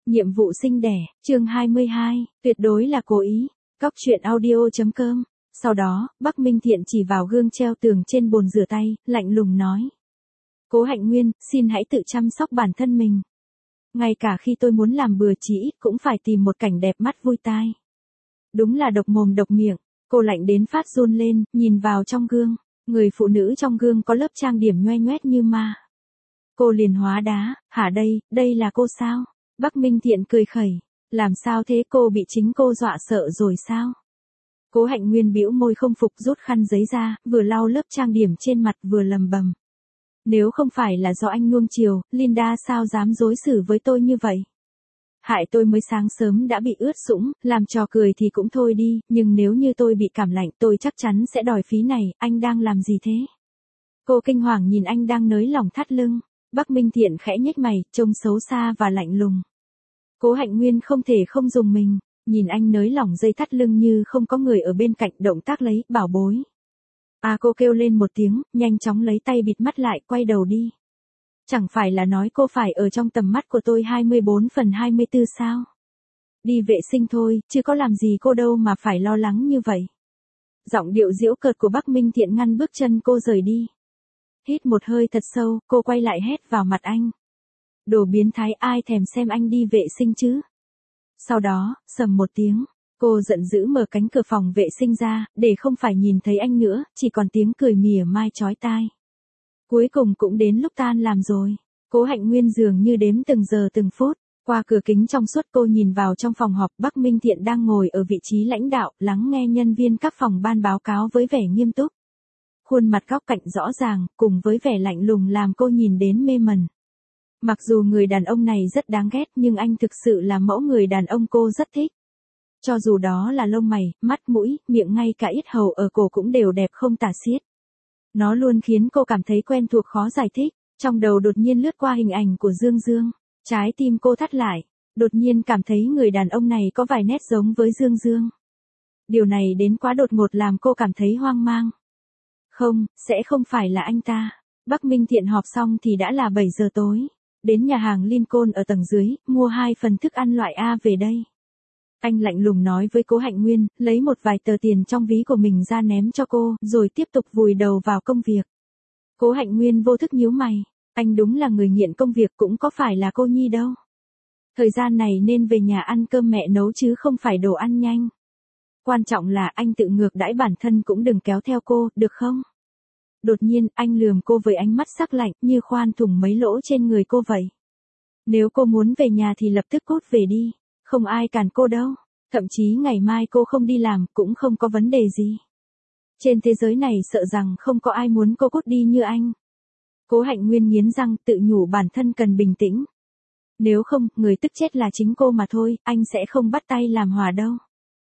Nhiệm vụ sinh đẻ, chương 22, tuyệt đối là cố ý. Cóc truyện audio.com. Sau đó, Bắc Minh Thiện chỉ vào gương treo tường trên bồn rửa tay, lạnh lùng nói. Cố Hạnh Nguyên, xin hãy tự chăm sóc bản thân mình. Ngay cả khi tôi muốn làm bừa chỉ ít cũng phải tìm một cảnh đẹp mắt vui tai. Đúng là độc mồm độc miệng, cô lạnh đến phát run lên, nhìn vào trong gương. Người phụ nữ trong gương có lớp trang điểm nhoe nhoét như ma. Cô liền hóa đá, hả đây là cô sao? Bắc Minh Thiện cười khẩy, làm sao thế, cô bị chính cô dọa sợ rồi sao? Cố Hạnh Nguyên bĩu môi không phục, rút khăn giấy ra, vừa lau lớp trang điểm trên mặt vừa lầm bầm. Nếu không phải là do anh nuông chiều, Linda sao dám đối xử với tôi như vậy? Hại tôi mới sáng sớm đã bị ướt sũng, làm trò cười thì cũng thôi đi, nhưng nếu như tôi bị cảm lạnh tôi chắc chắn sẽ đòi phí này, anh đang làm gì thế? Cô kinh hoàng nhìn anh đang nới lỏng thắt lưng. Bắc Minh Thiện khẽ nhếch mày, trông xấu xa và lạnh lùng. Cố Hạnh Nguyên không thể không dùng mình, nhìn anh nới lỏng dây thắt lưng như không có người ở bên cạnh, động tác lấy, bảo bối. Cô kêu lên một tiếng, nhanh chóng lấy tay bịt mắt lại, quay đầu đi. Chẳng phải là nói cô phải ở trong tầm mắt của tôi 24/24 sao? Đi vệ sinh thôi, chứ có làm gì cô đâu mà phải lo lắng như vậy. Giọng điệu giễu cợt của Bắc Minh Thiện ngăn bước chân cô rời đi. Hít một hơi thật sâu, cô quay lại hét vào mặt anh. Đồ biến thái, ai thèm xem anh đi vệ sinh chứ? Sau đó, sầm một tiếng, cô giận dữ mở cánh cửa phòng vệ sinh ra, để không phải nhìn thấy anh nữa, chỉ còn tiếng cười mỉa mai chói tai. Cuối cùng cũng đến lúc tan làm rồi. Cố Hạnh Nguyên dường như đếm từng giờ từng phút. Qua cửa kính trong suốt cô nhìn vào trong phòng họp, Bắc Minh Thiện đang ngồi ở vị trí lãnh đạo, lắng nghe nhân viên các phòng ban báo cáo với vẻ nghiêm túc. Khuôn mặt góc cạnh rõ ràng, cùng với vẻ lạnh lùng làm cô nhìn đến mê mẩn. Mặc dù người đàn ông này rất đáng ghét nhưng anh thực sự là mẫu người đàn ông cô rất thích. Cho dù đó là lông mày, mắt mũi, miệng, ngay cả yết hầu ở cổ cũng đều đẹp không tả xiết. Nó luôn khiến cô cảm thấy quen thuộc khó giải thích. Trong đầu đột nhiên lướt qua hình ảnh của Dương Dương. Trái tim cô thắt lại, đột nhiên cảm thấy người đàn ông này có vài nét giống với Dương Dương. Điều này đến quá đột ngột làm cô cảm thấy hoang mang. Không, sẽ không phải là anh ta. Bắc Minh Thiện họp xong thì đã là 7 giờ tối. Đến nhà hàng Lincoln ở tầng dưới, mua 2 phần thức ăn loại A về đây. Anh lạnh lùng nói với Cố Hạnh Nguyên, lấy một vài tờ tiền trong ví của mình ra ném cho cô, rồi tiếp tục vùi đầu vào công việc. Cố Hạnh Nguyên vô thức nhíu mày, anh đúng là người nghiện công việc, cũng có phải là cô Nhi đâu. Thời gian này nên về nhà ăn cơm mẹ nấu chứ không phải đồ ăn nhanh. Quan trọng là anh tự ngược đãi bản thân, cũng đừng kéo theo cô, được không? Đột nhiên, anh lườm cô với ánh mắt sắc lạnh, như khoan thủng mấy lỗ trên người cô vậy. Nếu cô muốn về nhà thì lập tức cút về đi, không ai cản cô đâu. Thậm chí ngày mai cô không đi làm, cũng không có vấn đề gì. Trên thế giới này sợ rằng không có ai muốn cô cút đi như anh. Cố Hạnh Nguyên nghiến răng, tự nhủ bản thân cần bình tĩnh. Nếu không, người tức chết là chính cô mà thôi, anh sẽ không bắt tay làm hòa đâu.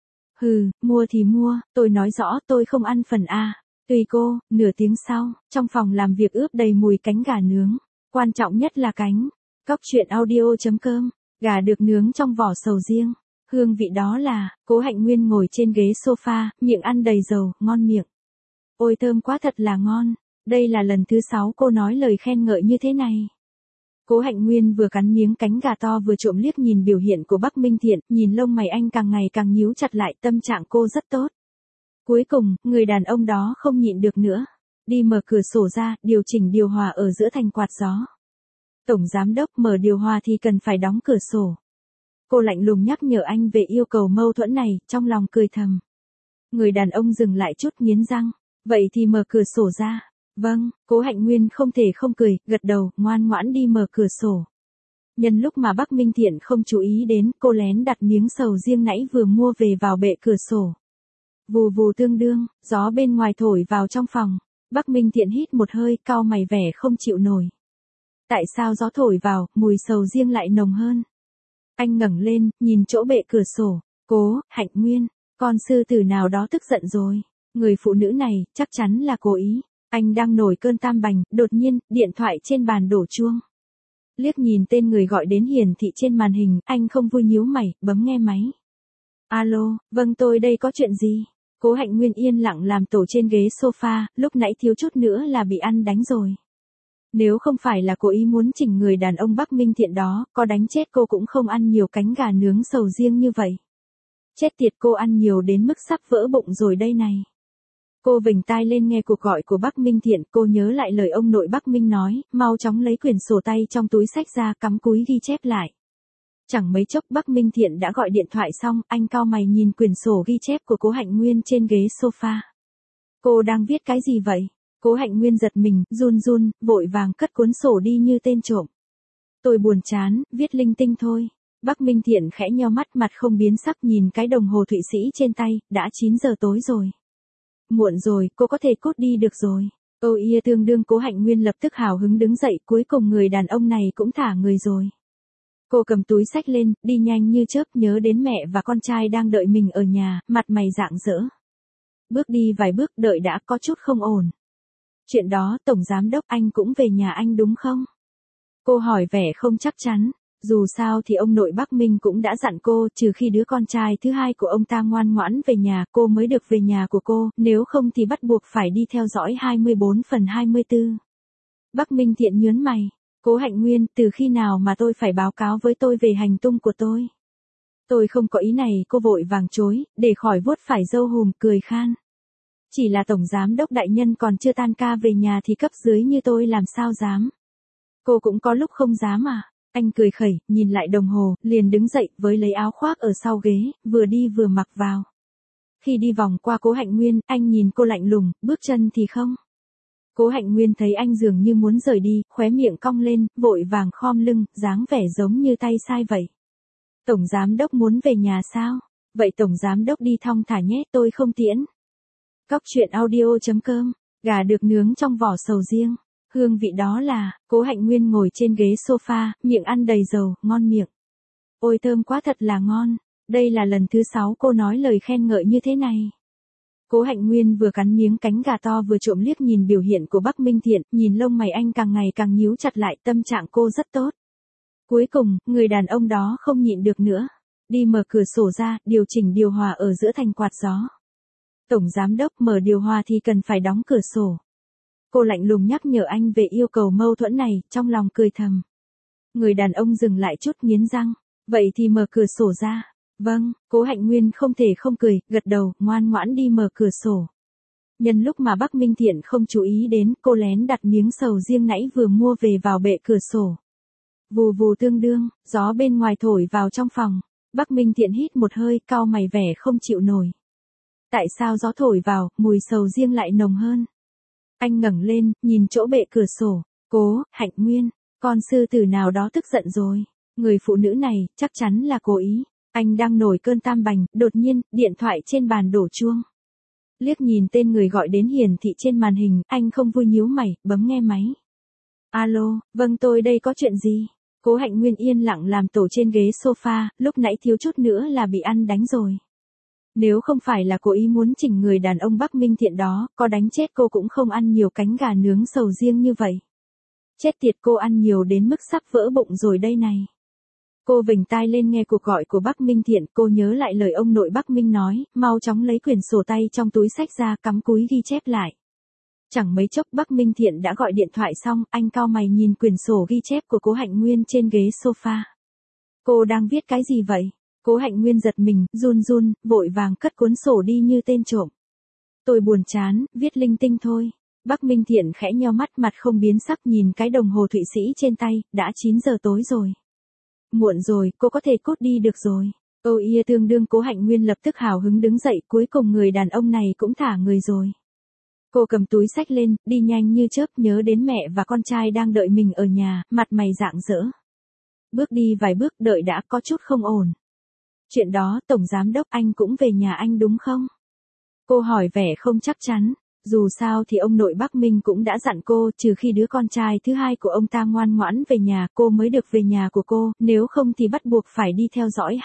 Hừ, mua thì mua, tôi nói rõ tôi không ăn phần A. Tùy cô. Nửa tiếng sau, trong phòng làm việc ướp đầy mùi cánh gà nướng. Quan trọng nhất là cánh. Cóc truyện audio.com. Gà được nướng trong vỏ sầu riêng. Hương vị đó là, Cố Hạnh Nguyên ngồi trên ghế sofa, miệng ăn đầy dầu, ngon miệng. Ôi thơm quá, thật là ngon. Đây là lần thứ 6 cô nói lời khen ngợi như thế này. Cố Hạnh Nguyên vừa cắn miếng cánh gà to vừa trộm liếc nhìn biểu hiện của Bắc Minh Thiện, nhìn lông mày anh càng ngày càng nhíu chặt lại, tâm trạng cô rất tốt. Cuối cùng, người đàn ông đó không nhịn được nữa. Đi mở cửa sổ ra, điều chỉnh điều hòa ở giữa thành quạt gió. Tổng giám đốc, mở điều hòa thì cần phải đóng cửa sổ. Cô lạnh lùng nhắc nhở anh về yêu cầu mâu thuẫn này, trong lòng cười thầm. Người đàn ông dừng lại chút, nghiến răng. Vậy thì mở cửa sổ ra. Vâng, Cố Hạnh Nguyên không thể không cười, gật đầu, ngoan ngoãn đi mở cửa sổ. Nhân lúc mà Bắc Minh Thiện không chú ý đến, cô lén đặt miếng sầu riêng nãy vừa mua về vào bệ cửa sổ. Vù vù tương đương, gió bên ngoài thổi vào trong phòng. Bắc Minh Thiện hít một hơi, cau mày vẻ không chịu nổi. Tại sao gió thổi vào, mùi sầu riêng lại nồng hơn? Anh ngẩng lên, nhìn chỗ bệ cửa sổ. Cố Hạnh Nguyên, con sư tử nào đó tức giận rồi. Người phụ nữ này, chắc chắn là cố ý. Anh đang nổi cơn tam bành, đột nhiên, điện thoại trên bàn đổ chuông. Liếc nhìn tên người gọi đến hiển thị trên màn hình, anh không vui nhíu mày, bấm nghe máy. Alo, vâng, tôi đây, có chuyện gì? Cố Hạnh Nguyên yên lặng làm tổ trên ghế sofa, lúc nãy thiếu chút nữa là bị ăn đánh rồi. Nếu không phải là cố ý muốn chỉnh người đàn ông Bắc Minh Thiện đó, có đánh chết cô cũng không ăn nhiều cánh gà nướng sầu riêng như vậy. Chết tiệt, cô ăn nhiều đến mức sắp vỡ bụng rồi đây này. Cô vểnh tai lên nghe cuộc gọi của Bắc Minh Thiện, cô nhớ lại lời ông nội Bắc Minh nói, mau chóng lấy quyển sổ tay trong túi xách ra, cắm cúi ghi chép lại. Chẳng mấy chốc Bắc Minh Thiện đã gọi điện thoại xong, anh cau mày nhìn quyển sổ ghi chép của Cố Hạnh Nguyên trên ghế sofa. Cô đang viết cái gì vậy? Cố Hạnh Nguyên giật mình, run run, vội vàng cất cuốn sổ đi như tên trộm. Tôi buồn chán, viết linh tinh thôi. Bắc Minh Thiện khẽ nheo mắt, mặt không biến sắc, nhìn cái đồng hồ Thụy Sĩ trên tay, đã 9 giờ tối rồi. Muộn rồi, cô có thể cút đi được rồi. Tương đương. Cố Hạnh Nguyên lập tức hào hứng đứng dậy, cuối cùng người đàn ông này cũng thả người rồi. Cô cầm túi xách lên, đi nhanh như chớp, nhớ đến mẹ và con trai đang đợi mình ở nhà, mặt mày rạng rỡ. Bước đi vài bước, đợi đã, có chút không ổn. Chuyện đó, Tổng Giám Đốc, anh cũng về nhà anh đúng không? Cô hỏi vẻ không chắc chắn. Dù sao thì ông nội Bắc Minh cũng đã dặn cô, trừ khi đứa con trai thứ hai của ông ta ngoan ngoãn về nhà, cô mới được về nhà của cô, nếu không thì bắt buộc phải đi theo dõi 24/24. Bắc Minh Thiện nhớn mày. Cố Hạnh Nguyên, từ khi nào mà tôi phải báo cáo với tôi về hành tung của tôi? Tôi không có ý này, cô vội vàng chối, để khỏi vuốt phải râu hùm, cười khan. Chỉ là Tổng Giám Đốc đại nhân còn chưa tan ca về nhà thì cấp dưới như tôi làm sao dám. Cô cũng có lúc không dám à? Anh cười khẩy, nhìn lại đồng hồ, liền đứng dậy, với lấy áo khoác ở sau ghế, vừa đi vừa mặc vào. Khi đi vòng qua Cố Hạnh Nguyên, anh nhìn cô lạnh lùng, bước chân thì không. Cố Hạnh Nguyên thấy anh dường như muốn rời đi, khóe miệng cong lên, vội vàng khom lưng, dáng vẻ giống như tay sai vậy. Tổng Giám Đốc muốn về nhà sao? Vậy Tổng Giám Đốc đi thong thả nhé, tôi không tiễn. Cóc truyện audio.com, gà được nướng trong vỏ sầu riêng. Hương vị đó là, Cố Hạnh Nguyên ngồi trên ghế sofa, miệng ăn đầy dầu, ngon miệng. Ôi thơm quá, thật là ngon. Đây là lần thứ 6 cô nói lời khen ngợi như thế này. Cố Hạnh Nguyên vừa cắn miếng cánh gà to vừa trộm liếc nhìn biểu hiện của Bắc Minh Thiện, nhìn lông mày anh càng ngày càng nhíu chặt lại, tâm trạng cô rất tốt. Cuối cùng, người đàn ông đó không nhịn được nữa. Đi mở cửa sổ ra, điều chỉnh điều hòa ở giữa thành quạt gió. Tổng Giám Đốc, mở điều hòa thì cần phải đóng cửa sổ. Cô lạnh lùng nhắc nhở anh về yêu cầu mâu thuẫn này, trong lòng cười thầm. Người đàn ông dừng lại chút, nghiến răng. Vậy thì mở cửa sổ ra. Vâng, Cố Hạnh Nguyên không thể không cười, gật đầu, ngoan ngoãn đi mở cửa sổ. Nhân lúc mà Bắc Minh Thiện không chú ý đến, cô lén đặt miếng sầu riêng nãy vừa mua về vào bệ cửa sổ. Vù vù tương đương, gió bên ngoài thổi vào trong phòng. Bắc Minh Thiện hít một hơi, cau mày vẻ không chịu nổi. Tại sao gió thổi vào, mùi sầu riêng lại nồng hơn? Anh ngẩng lên, nhìn chỗ bệ cửa sổ. Cố Hạnh Nguyên, con sư tử nào đó tức giận rồi. Người phụ nữ này, chắc chắn là cố ý. Anh đang nổi cơn tam bành, đột nhiên, điện thoại trên bàn đổ chuông. Liếc nhìn tên người gọi đến hiển thị trên màn hình, anh không vui nhíu mày, bấm nghe máy. Alo, vâng, tôi đây, có chuyện gì? Cố Hạnh Nguyên yên lặng làm tổ trên ghế sofa, lúc nãy thiếu chút nữa là bị ăn đánh rồi. Nếu không phải là cố ý muốn chỉnh người đàn ông Bắc Minh Thiện đó, có đánh chết cô cũng không ăn nhiều cánh gà nướng sầu riêng như vậy. Chết tiệt, cô ăn nhiều đến mức sắp vỡ bụng rồi đây này. Cô vểnh tai lên nghe cuộc gọi của Bắc Minh Thiện, cô nhớ lại lời ông nội Bắc Minh nói, mau chóng lấy quyển sổ tay trong túi xách ra, cắm cúi ghi chép lại. Chẳng mấy chốc Bắc Minh Thiện đã gọi điện thoại xong, anh cau mày nhìn quyển sổ ghi chép của Cố Hạnh Nguyên trên ghế sofa. Cô đang viết cái gì vậy? Cố Hạnh Nguyên giật mình, run run, vội vàng cất cuốn sổ đi như tên trộm. Tôi buồn chán, viết linh tinh thôi. Bắc Minh Thiện khẽ nheo mắt, mặt không biến sắc, nhìn cái đồng hồ Thụy Sĩ trên tay, đã 9 giờ tối rồi. Muộn rồi, cô có thể cút đi được rồi. Tương đương. Cố Hạnh Nguyên lập tức hào hứng đứng dậy, cuối cùng người đàn ông này cũng thả người rồi. Cô cầm túi xách lên, đi nhanh như chớp, nhớ đến mẹ và con trai đang đợi mình ở nhà, mặt mày rạng rỡ. Bước đi vài bước, đợi đã, có chút không ổn. Chuyện đó, Tổng Giám Đốc, anh cũng về nhà anh đúng không? Cô hỏi vẻ không chắc chắn. Dù sao thì ông nội Bắc Minh cũng đã dặn cô, trừ khi đứa con trai thứ hai của ông ta ngoan ngoãn về nhà, cô mới được về nhà của cô, nếu không thì bắt buộc phải đi theo dõi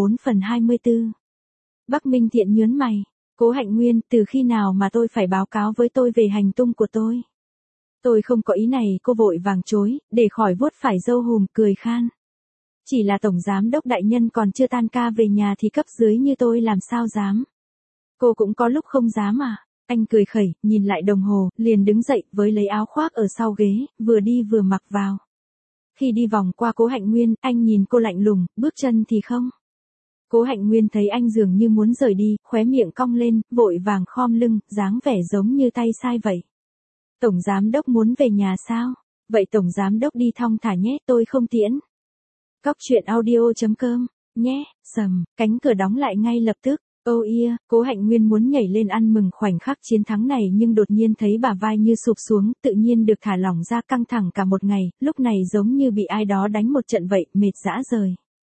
24/24. Bắc Minh Thiện nhớn mày. Cố Hạnh Nguyên, từ khi nào mà tôi phải báo cáo với tôi về hành tung của tôi? Tôi không có ý này, cô vội vàng chối, để khỏi vuốt phải râu hùm, cười khan. Chỉ là Tổng Giám Đốc đại nhân còn chưa tan ca về nhà thì cấp dưới như tôi làm sao dám. Cô cũng có lúc không dám à? Anh cười khẩy, nhìn lại đồng hồ, liền đứng dậy, với lấy áo khoác ở sau ghế, vừa đi vừa mặc vào. Khi đi vòng qua Cố Hạnh Nguyên, anh nhìn cô lạnh lùng, bước chân thì không. Cố Hạnh Nguyên thấy anh dường như muốn rời đi, khóe miệng cong lên, vội vàng khom lưng, dáng vẻ giống như tay sai vậy. Tổng giám đốc muốn về nhà sao? Vậy tổng giám đốc đi thong thả nhé, tôi không tiễn. Cóc truyện audio.com, nhé, sầm, cánh cửa đóng lại ngay lập tức. Oh yeah, Cố Hạnh Nguyên muốn nhảy lên ăn mừng khoảnh khắc chiến thắng này nhưng đột nhiên thấy bả vai như sụp xuống, tự nhiên được thả lỏng ra căng thẳng cả một ngày, lúc này giống như bị ai đó đánh một trận vậy, mệt rã rời.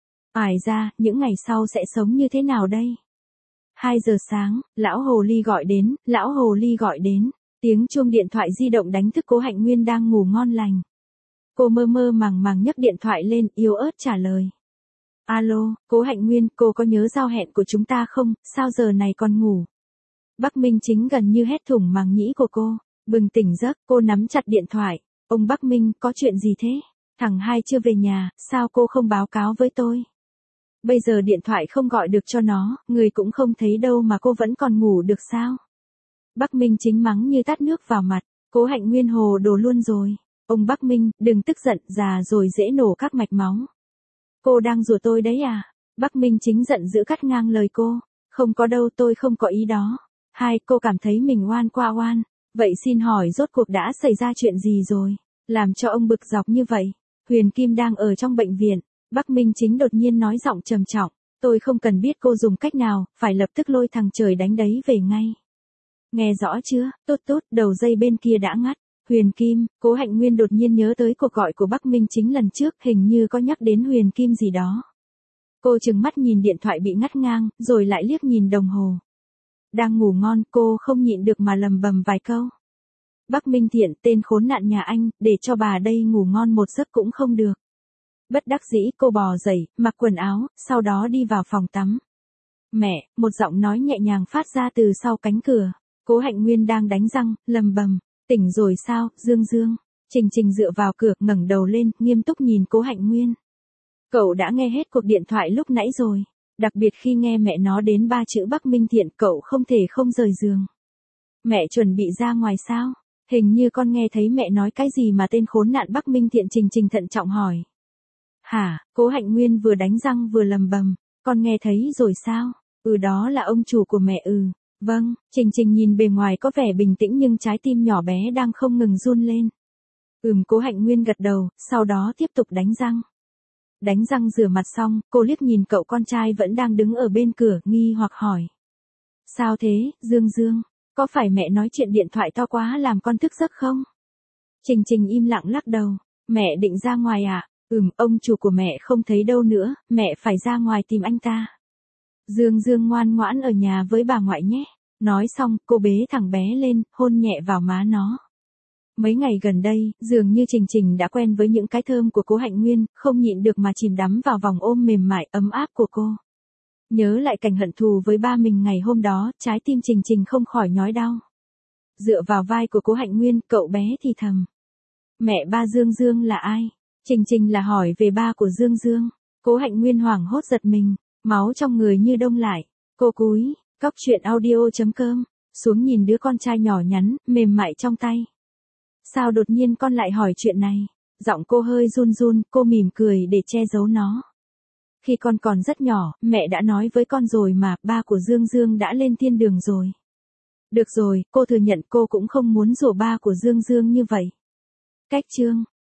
Ải ra, những ngày sau sẽ sống như thế nào đây? 2 giờ sáng, lão hồ ly gọi đến, lão hồ ly gọi đến. Tiếng chuông điện thoại di động đánh thức Cố Hạnh Nguyên đang ngủ ngon lành. Cô mơ mơ màng màng nhấc điện thoại lên, yếu ớt trả lời. Alo, Cố Hạnh Nguyên, cô có nhớ giao hẹn của chúng ta không, sao giờ này còn ngủ? Bắc Minh Chính gần như hét thủng màng nhĩ của cô, bừng tỉnh giấc, cô nắm chặt điện thoại. Ông Bắc Minh, có chuyện gì thế? Thằng Hai chưa về nhà, sao cô không báo cáo với tôi? Bây giờ điện thoại không gọi được cho nó, người cũng không thấy đâu mà cô vẫn còn ngủ được sao? Bắc Minh Chính mắng như tát nước vào mặt, Cố Hạnh Nguyên hồ đồ luôn rồi. Ông Bắc Minh, đừng tức giận, già rồi dễ nổ các mạch máu. Cô đang rủa tôi đấy à? Bắc Minh Chính giận dữ cắt ngang lời cô. Không có đâu, tôi không có ý đó. Hai, cô cảm thấy mình oan qua oan. Vậy xin hỏi rốt cuộc đã xảy ra chuyện gì rồi? Làm cho ông bực dọc như vậy. Huyền Kim đang ở trong bệnh viện. Bắc Minh Chính đột nhiên nói giọng trầm trọng. Tôi không cần biết cô dùng cách nào, phải lập tức lôi thằng trời đánh đấy về ngay. Nghe rõ chưa? Tốt tốt, đầu dây bên kia đã ngắt. Huyền Kim, Cố Hạnh Nguyên đột nhiên nhớ tới cuộc gọi của Bắc Minh Chính lần trước, hình như có nhắc đến Huyền Kim gì đó. Cô trừng mắt nhìn điện thoại bị ngắt ngang, rồi lại liếc nhìn đồng hồ. Đang ngủ ngon, cô không nhịn được mà lầm bầm vài câu. Bắc Minh Thiện, tên khốn nạn nhà anh, để cho bà đây ngủ ngon một giấc cũng không được. Bất đắc dĩ, cô bò dậy, mặc quần áo, sau đó đi vào phòng tắm. Mẹ, một giọng nói nhẹ nhàng phát ra từ sau cánh cửa. Cố Hạnh Nguyên đang đánh răng, lầm bầm. Tỉnh rồi sao, Dương Dương? Trình Trình dựa vào cửa, ngẩng đầu lên, nghiêm túc nhìn Cố Hạnh Nguyên. Cậu đã nghe hết cuộc điện thoại lúc nãy rồi. Đặc biệt khi nghe mẹ nói đến 3 chữ Bắc Minh Thiện, cậu không thể không rời giường. Mẹ chuẩn bị ra ngoài sao? Hình như con nghe thấy mẹ nói cái gì mà tên khốn nạn Bắc Minh Thiện. Trình Trình thận trọng hỏi. Hả? Cố Hạnh Nguyên vừa đánh răng vừa lầm bầm. Con nghe thấy rồi sao? Đó là ông chủ của mẹ. Vâng, Trình Trình nhìn bề ngoài có vẻ bình tĩnh nhưng trái tim nhỏ bé đang không ngừng run lên. Cố Hạnh Nguyên gật đầu, sau đó tiếp tục đánh răng. Đánh răng rửa mặt xong, cô liếc nhìn cậu con trai vẫn đang đứng ở bên cửa, nghi hoặc hỏi. Sao thế, Dương Dương? Có phải mẹ nói chuyện điện thoại to quá làm con thức giấc không? Trình Trình im lặng lắc đầu. Mẹ định ra ngoài à? Ông chủ của mẹ không thấy đâu nữa, mẹ phải ra ngoài tìm anh ta. Dương Dương ngoan ngoãn ở nhà với bà ngoại nhé. Nói xong, cô bế thằng bé lên, hôn nhẹ vào má nó. Mấy ngày gần đây, dường như Trình Trình đã quen với những cái thơm của Cố Hạnh Nguyên, không nhịn được mà chìm đắm vào vòng ôm mềm mại, ấm áp của cô. Nhớ lại cảnh hận thù với ba mình ngày hôm đó, trái tim Trình Trình không khỏi nhói đau. Dựa vào vai của Cố Hạnh Nguyên, cậu bé thì thầm. Mẹ ba Dương Dương là ai? Trình Trình là hỏi về ba của Dương Dương. Cố Hạnh Nguyên hoảng hốt giật mình, máu trong người như đông lại. Cô cúi, cóc truyện audio.com, xuống nhìn đứa con trai nhỏ nhắn, mềm mại trong tay. Sao đột nhiên con lại hỏi chuyện này? Giọng cô hơi run run, cô mỉm cười để che giấu nó. Khi con còn rất nhỏ, mẹ đã nói với con rồi mà, ba của Dương Dương đã lên thiên đường rồi. Được rồi, cô thừa nhận cô cũng không muốn rủa ba của Dương Dương như vậy. Cách chương